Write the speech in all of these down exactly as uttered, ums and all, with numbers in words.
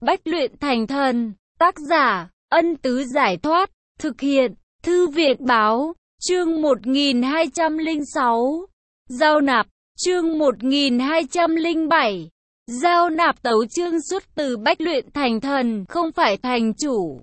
Bách luyện thành thần. Tác giả, Ân Tứ Giải Thoát. Thực hiện, Thư viện Báo. Chương một nghìn hai trăm lẻ sáu. Giao nạp. Chương một nghìn hai trăm lẻ bảy. Giao nạp. Tấu chương xuất từ Bách luyện thành thần, không phải thành chủ.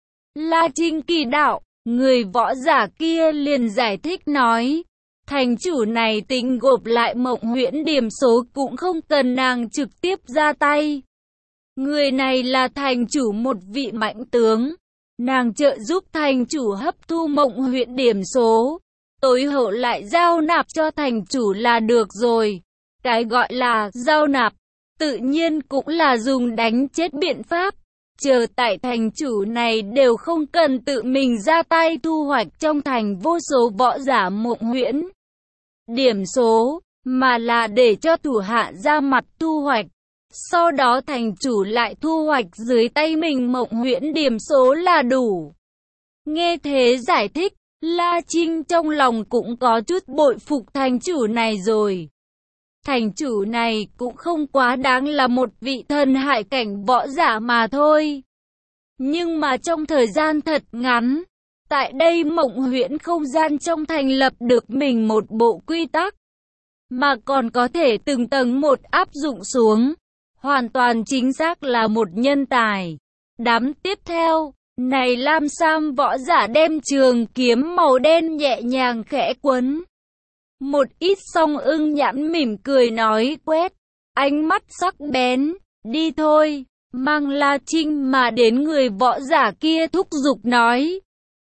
La Trinh kỳ đạo. Người võ giả kia liền giải thích nói, thành chủ này tính gộp lại Mộng Huyễn điểm số cũng không cần nàng trực tiếp ra tay. Người này là thành chủ một vị mạnh tướng, nàng trợ giúp thành chủ hấp thu Mộng Huyễn điểm số, tối hậu lại giao nạp cho thành chủ là được rồi. Cái gọi là giao nạp, tự nhiên cũng là dùng đánh chết biện pháp. Chờ tại thành chủ này đều không cần tự mình ra tay thu hoạch trong thành vô số võ giả Mộng Huyễn điểm số, mà là để cho thủ hạ ra mặt thu hoạch. Sau đó thành chủ lại thu hoạch dưới tay mình Mộng Huyễn điểm số là đủ. Nghe thế giải thích, La Trinh trong lòng cũng có chút bội phục thành chủ này rồi. Thành chủ này cũng không quá đáng là một vị thần hải cảnh võ giả mà thôi. Nhưng mà trong thời gian thật ngắn, tại đây Mộng Huyễn không gian trong thành lập được mình một bộ quy tắc, mà còn có thể từng tầng một áp dụng xuống, hoàn toàn chính xác là một nhân tài. Đám tiếp theo, này Lam Sam võ giả đem trường kiếm màu đen nhẹ nhàng khẽ quấn. Một ít song ưng nhãn mỉm cười nói quét, ánh mắt sắc bén, đi thôi, mang La Trinh mà đến người võ giả kia thúc giục nói.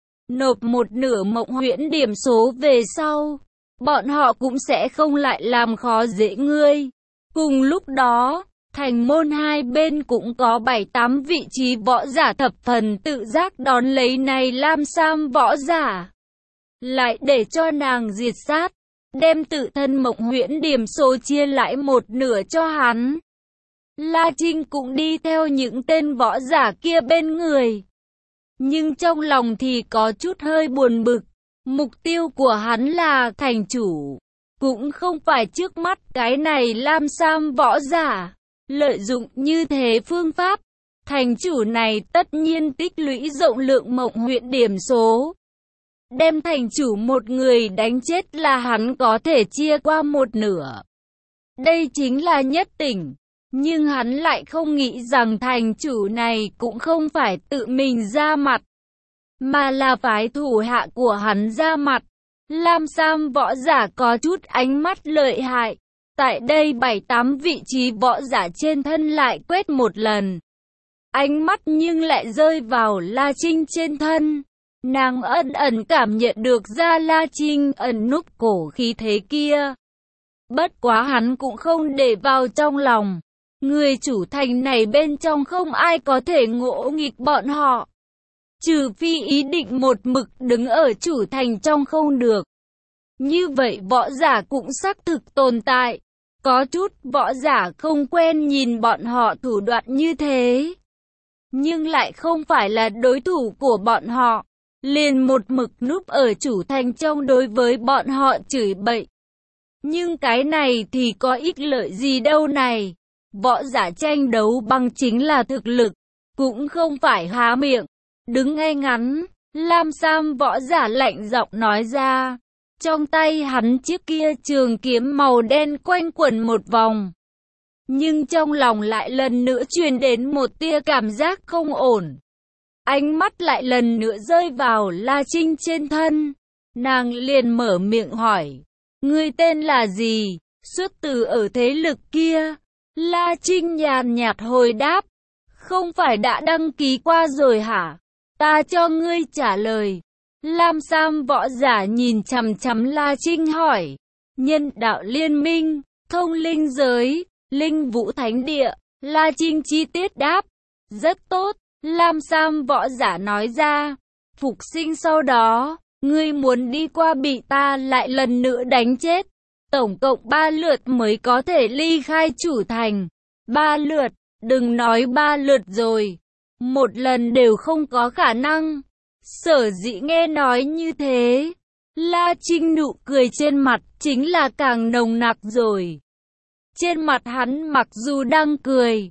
Nộp một nửa Mộng Huyễn điểm số về sau, bọn họ cũng sẽ không lại làm khó dễ ngươi. Cùng lúc đó, thành môn hai bên cũng có bảy tám vị trí võ giả thập phần tự giác đón lấy này Lam Sam võ giả. Lại để cho nàng diệt sát, đem tự thân Mộng Huyễn điểm số chia lại một nửa cho hắn. La Trinh cũng đi theo những tên võ giả kia bên người. Nhưng trong lòng thì có chút hơi buồn bực. Mục tiêu của hắn là thành chủ, cũng không phải trước mắt cái này Lam Sam võ giả. Lợi dụng như thế phương pháp, thành chủ này tất nhiên tích lũy rộng lượng Mộng Huyễn điểm số. Đem thành chủ một người đánh chết là hắn có thể chia qua một nửa. Đây chính là nhất tỉnh. Nhưng hắn lại không nghĩ rằng thành chủ này cũng không phải tự mình ra mặt, mà là phái thủ hạ của hắn ra mặt. Lam Sam võ giả có chút ánh mắt lợi hại. Tại đây bảy tám vị trí võ giả trên thân lại quét một lần. Ánh mắt nhưng lại rơi vào La Trinh trên thân. Nàng ẩn ẩn cảm nhận được ra La Trinh ẩn núp cổ khí thế kia. Bất quá hắn cũng không để vào trong lòng. Người chủ thành này bên trong không ai có thể ngỗ nghịch bọn họ. Trừ phi ý định một mực đứng ở chủ thành trong không được. Như vậy võ giả cũng xác thực tồn tại. Có chút võ giả không quen nhìn bọn họ thủ đoạn như thế, nhưng lại không phải là đối thủ của bọn họ. Liền một mực núp ở chủ thành trong đối với bọn họ chửi bậy. Nhưng cái này thì có ích lợi gì đâu này. Võ giả tranh đấu bằng chính là thực lực, cũng không phải há miệng. Đứng ngay ngắn, Lam Sam võ giả lạnh giọng nói ra. Trong tay hắn chiếc kia trường kiếm màu đen quanh quẩn một vòng. Nhưng trong lòng lại lần nữa truyền đến một tia cảm giác không ổn. Ánh mắt lại lần nữa rơi vào La Trinh trên thân. Nàng liền mở miệng hỏi. Ngươi tên là gì? Xuất từ ở thế lực kia. La Trinh nhàn nhạt hồi đáp. Không phải đã đăng ký qua rồi hả? Ta cho ngươi trả lời. Lam Sam võ giả nhìn chằm chằm La Trinh hỏi. Nhân đạo liên minh, thông linh giới, linh vũ thánh địa. La Trinh chi tiết đáp. Rất tốt. Lam Sam võ giả nói ra. Phục sinh sau đó, ngươi muốn đi qua bị ta lại lần nữa đánh chết. Tổng cộng ba lượt mới có thể ly khai chủ thành. Ba lượt, đừng nói ba lượt rồi. Một lần đều không có khả năng. Sở dĩ nghe nói như thế, La Trinh nụ cười trên mặt chính là càng nồng nặc rồi. Trên mặt hắn mặc dù đang cười,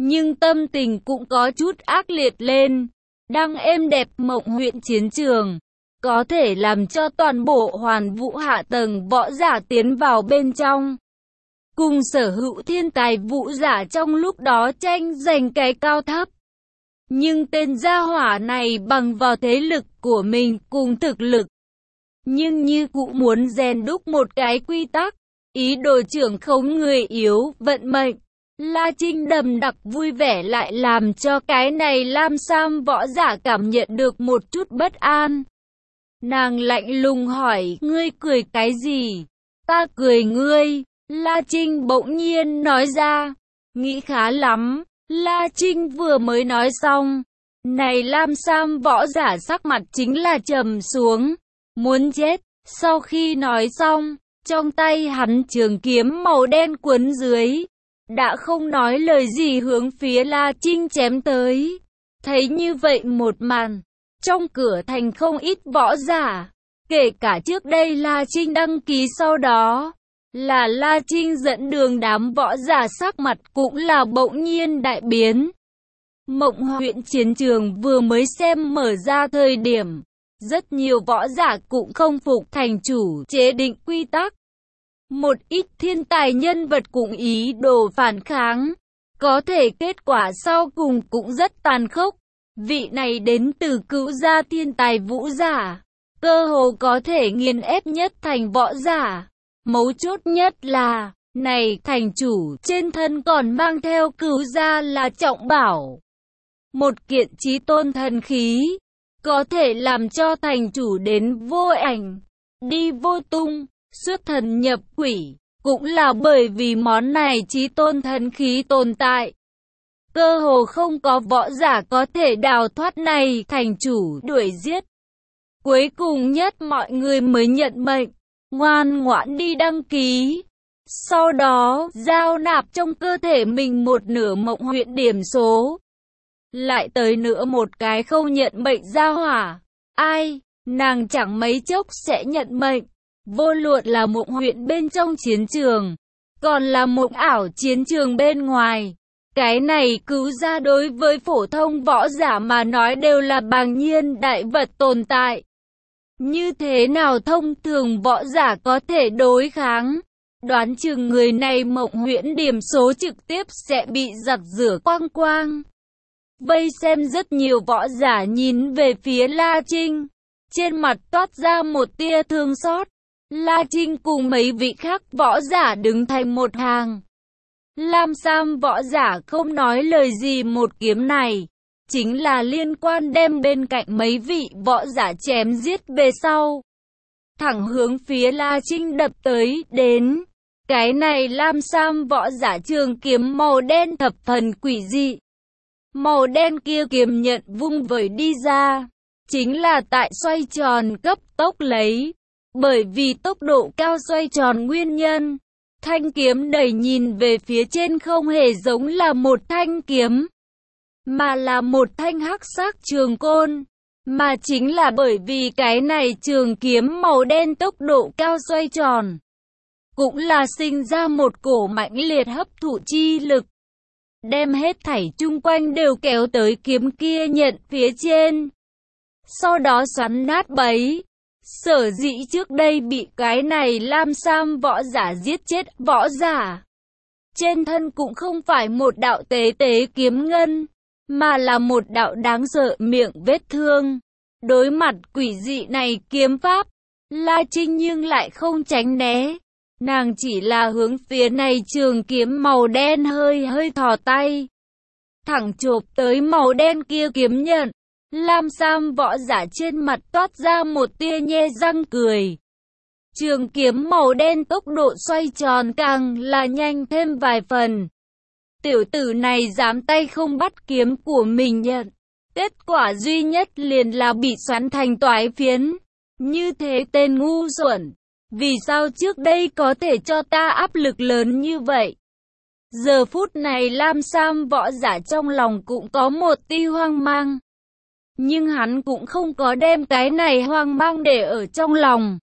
nhưng tâm tình cũng có chút ác liệt lên. Đang êm đẹp mộng huyện chiến trường, có thể làm cho toàn bộ hoàn vũ hạ tầng võ giả tiến vào bên trong, cùng sở hữu thiên tài vũ giả trong lúc đó tranh giành cái cao thấp. Nhưng tên gia hỏa này bằng vào thế lực của mình cùng thực lực, nhưng như cũng muốn rèn đúc một cái quy tắc, ý đồ trưởng khống người yếu, vận mệnh. La Trinh đầm đặc vui vẻ lại làm cho cái này Lam Sam võ giả cảm nhận được một chút bất an. Nàng lạnh lùng hỏi, ngươi cười cái gì? Ta cười ngươi. La Trinh bỗng nhiên nói ra, nghĩ khá lắm. La Trinh vừa mới nói xong, này Lam Sam võ giả sắc mặt chính là trầm xuống, muốn chết. Sau khi nói xong, trong tay hắn trường kiếm màu đen quấn dưới, đã không nói lời gì hướng phía La Trinh chém tới. Thấy như vậy một màn, trong cửa thành không ít võ giả, kể cả trước đây La Trinh đăng ký sau đó là La Trinh dẫn đường, đám võ giả sắc mặt cũng là bỗng nhiên đại biến. Mộng huyện chiến trường vừa mới xem mở ra thời điểm, rất nhiều võ giả cũng không phục thành chủ chế định quy tắc. Một ít thiên tài nhân vật cũng ý đồ phản kháng, có thể kết quả sau cùng cũng rất tàn khốc. Vị này đến từ Cửu gia thiên tài vũ giả, cơ hồ có thể nghiền ép nhất thành võ giả. Mấu chốt nhất là, này thành chủ trên thân còn mang theo Cửu gia là trọng bảo, một kiện chí tôn thần khí, có thể làm cho thành chủ đến vô ảnh, đi vô tung, xuất thần nhập quỷ. Cũng là bởi vì món này chí tôn thần khí tồn tại, cơ hồ không có võ giả có thể đào thoát này thành chủ đuổi giết. Cuối cùng nhất mọi người mới nhận mệnh, ngoan ngoãn đi đăng ký. Sau đó, giao nạp trong cơ thể mình một nửa mộng huyện điểm số. Lại tới nữa một cái không nhận mệnh gia hỏa. Ai, nàng chẳng mấy chốc sẽ nhận mệnh. Vô luận là mộng huyện bên trong chiến trường, còn là mộng ảo chiến trường bên ngoài. Cái này Cửu gia đối với phổ thông võ giả mà nói đều là bàng nhiên đại vật tồn tại. Như thế nào thông thường võ giả có thể đối kháng? Đoán chừng người này mộng huyễn điểm số trực tiếp sẽ bị giặt rửa quang quang. Vây xem rất nhiều võ giả nhìn về phía La Trinh, trên mặt toát ra một tia thương xót. La Trinh cùng mấy vị khác võ giả đứng thành một hàng. Lam Sam võ giả không nói lời gì, một kiếm này chính là liên quan đem bên cạnh mấy vị võ giả chém giết về sau, thẳng hướng phía La Trinh đập tới đến. Cái này Lam Sam võ giả trường kiếm màu đen thập phần quỷ dị. Màu đen kia kiếm nhận vung vẩy đi ra, chính là tại xoay tròn cấp tốc lấy. Bởi vì tốc độ cao xoay tròn nguyên nhân, thanh kiếm đẩy nhìn về phía trên không hề giống là một thanh kiếm, mà là một thanh hắc sắc trường côn. Mà chính là bởi vì cái này trường kiếm màu đen tốc độ cao xoay tròn, cũng là sinh ra một cổ mãnh liệt hấp thụ chi lực, đem hết thảy chung quanh đều kéo tới kiếm kia nhận phía trên, sau đó xoắn nát bấy. Sở dĩ trước đây bị cái này Lam Sam võ giả giết chết võ giả, trên thân cũng không phải một đạo tế tế kiếm ngân, mà là một đạo đáng sợ miệng vết thương. Đối mặt quỷ dị này kiếm pháp, La Trinh nhưng lại không tránh né. Nàng chỉ là hướng phía này trường kiếm màu đen hơi hơi thò tay, thẳng chộp tới màu đen kia kiếm nhận. Lam Sam võ giả trên mặt toát ra một tia nhe răng cười. Trường kiếm màu đen tốc độ xoay tròn càng là nhanh thêm vài phần. Tiểu tử này dám tay không bắt kiếm của mình nhận. Kết quả duy nhất liền là bị xoắn thành toái phiến. Như thế tên ngu xuẩn, vì sao trước đây có thể cho ta áp lực lớn như vậy? Giờ phút này Lam Sam võ giả trong lòng cũng có một tia hoang mang. Nhưng hắn cũng không có đem cái này hoang mang để ở trong lòng.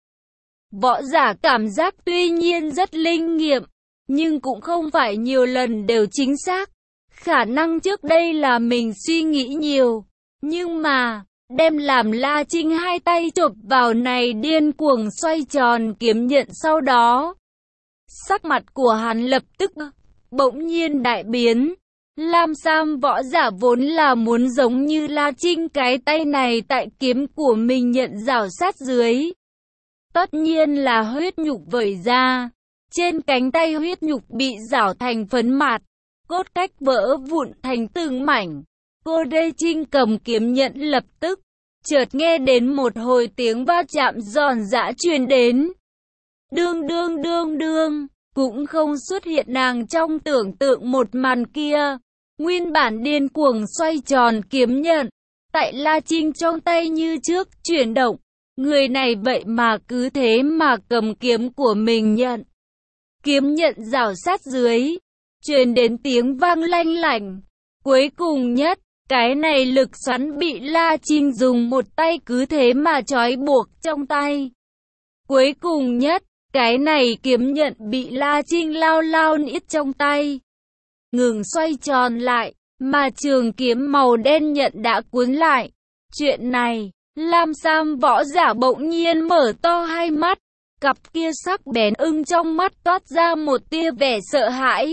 Võ giả cảm giác tuy nhiên rất linh nghiệm, nhưng cũng không phải nhiều lần đều chính xác. Khả năng trước đây là mình suy nghĩ nhiều, nhưng mà, đem làm La Trinh hai tay chộp vào này điên cuồng xoay tròn kiếm nhận sau đó. Sắc mặt của hắn lập tức, bỗng nhiên đại biến. Lam Sam võ giả vốn là muốn giống như La Trinh cái tay này tại kiếm của mình nhận rào sát dưới. Tất nhiên là huyết nhục vẩy ra. Trên cánh tay huyết nhục bị rảo thành phấn mạt, cốt cách vỡ vụn thành từng mảnh. Cô Đê Trinh cầm kiếm nhận lập tức, chợt nghe đến một hồi tiếng va chạm giòn giã truyền đến. Đương đương đương đương, cũng không xuất hiện nàng trong tưởng tượng một màn kia. Nguyên bản điên cuồng xoay tròn kiếm nhận, tại La Trinh trong tay như trước chuyển động. Người này vậy mà cứ thế mà cầm kiếm của mình nhận. Kiếm nhận rào sát dưới, truyền đến tiếng vang lanh lảnh. Cuối cùng nhất, cái này lực xoắn bị La Trinh dùng một tay cứ thế mà trói buộc trong tay. Cuối cùng nhất, cái này kiếm nhận bị La Trinh lao lao niết trong tay. Ngừng xoay tròn lại, mà trường kiếm màu đen nhận đã cuốn lại. Chuyện này, Lam Sam võ giả bỗng nhiên mở to hai mắt. Cặp kia sắc bén ưng trong mắt toát ra một tia vẻ sợ hãi.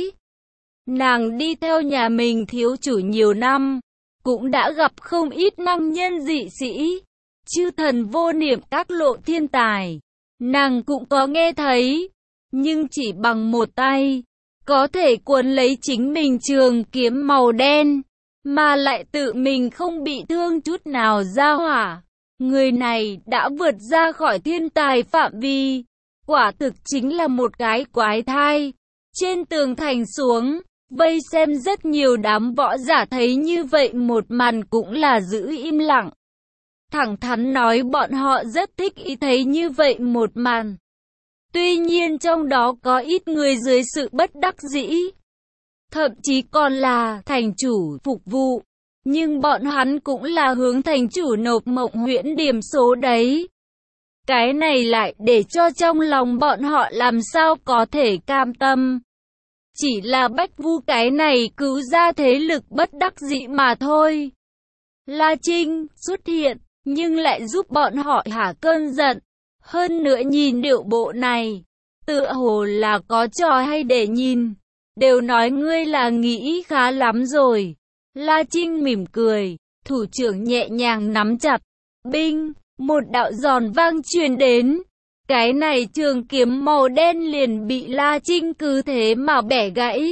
Nàng đi theo nhà mình thiếu chủ nhiều năm, cũng đã gặp không ít năng nhân dị sĩ, chư thần vô niệm các lộ thiên tài. Nàng cũng có nghe thấy, nhưng chỉ bằng một tay, có thể cuốn lấy chính mình trường kiếm màu đen, mà lại tự mình không bị thương chút nào ra hỏa. Người này đã vượt ra khỏi thiên tài phạm vi, quả thực chính là một cái quái thai. Trên tường thành xuống, vây xem rất nhiều đám võ giả thấy như vậy một màn cũng là giữ im lặng. Thẳng thắn nói bọn họ rất thích ý thấy như vậy một màn. Tuy nhiên trong đó có ít người dưới sự bất đắc dĩ, thậm chí còn là thành chủ phục vụ. Nhưng bọn hắn cũng là hướng thành chủ nộp Mộng Huyễn điểm số đấy. Cái này lại để cho trong lòng bọn họ làm sao có thể cam tâm. Chỉ là Bách Vu cái này cứu ra thế lực bất đắc dĩ mà thôi. La Trinh xuất hiện, nhưng lại giúp bọn họ hả cơn giận. Hơn nữa nhìn điệu bộ này, tựa hồ là có trò hay để nhìn. Đều nói ngươi là nghĩ khá lắm rồi. La Trinh mỉm cười, thủ trưởng nhẹ nhàng nắm chặt. Binh, một đạo giòn vang truyền đến. Cái này trường kiếm màu đen liền bị La Trinh cứ thế mà bẻ gãy.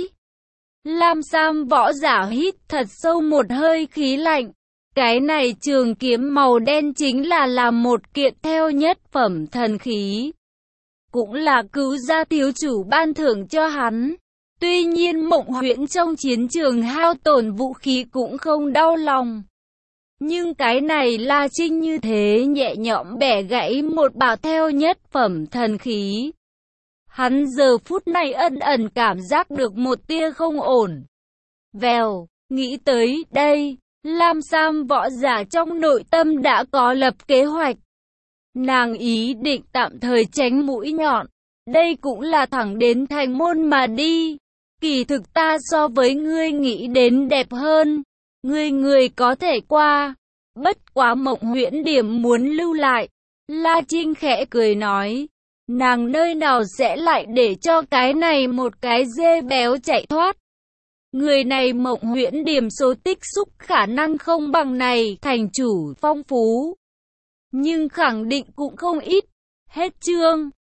Lam Sam võ giả hít thật sâu một hơi khí lạnh. Cái này trường kiếm màu đen chính là là một kiện theo nhất phẩm thần khí. Cũng là cứu gia thiếu chủ ban thưởng cho hắn. Tuy nhiên Mộng Huyễn trong chiến trường hao tổn vũ khí cũng không đau lòng. Nhưng cái này La Trinh như thế nhẹ nhõm bẻ gãy một bảo theo nhất phẩm thần khí. Hắn giờ phút này ẩn ẩn cảm giác được một tia không ổn. Vèo, nghĩ tới đây, Lam Sam võ giả trong nội tâm đã có lập kế hoạch. Nàng ý định tạm thời tránh mũi nhọn. Đây cũng là thẳng đến thành môn mà đi. Kỳ thực ta so với ngươi nghĩ đến đẹp hơn. Ngươi người có thể qua. Bất quá Mộng Huyễn điểm muốn lưu lại. La Trinh khẽ cười nói. Nàng nơi nào sẽ lại để cho cái này một cái dê béo chạy thoát. Người này Mộng Huyễn điểm số tích xúc khả năng không bằng này thành chủ phong phú. Nhưng khẳng định cũng không ít. Hết chương.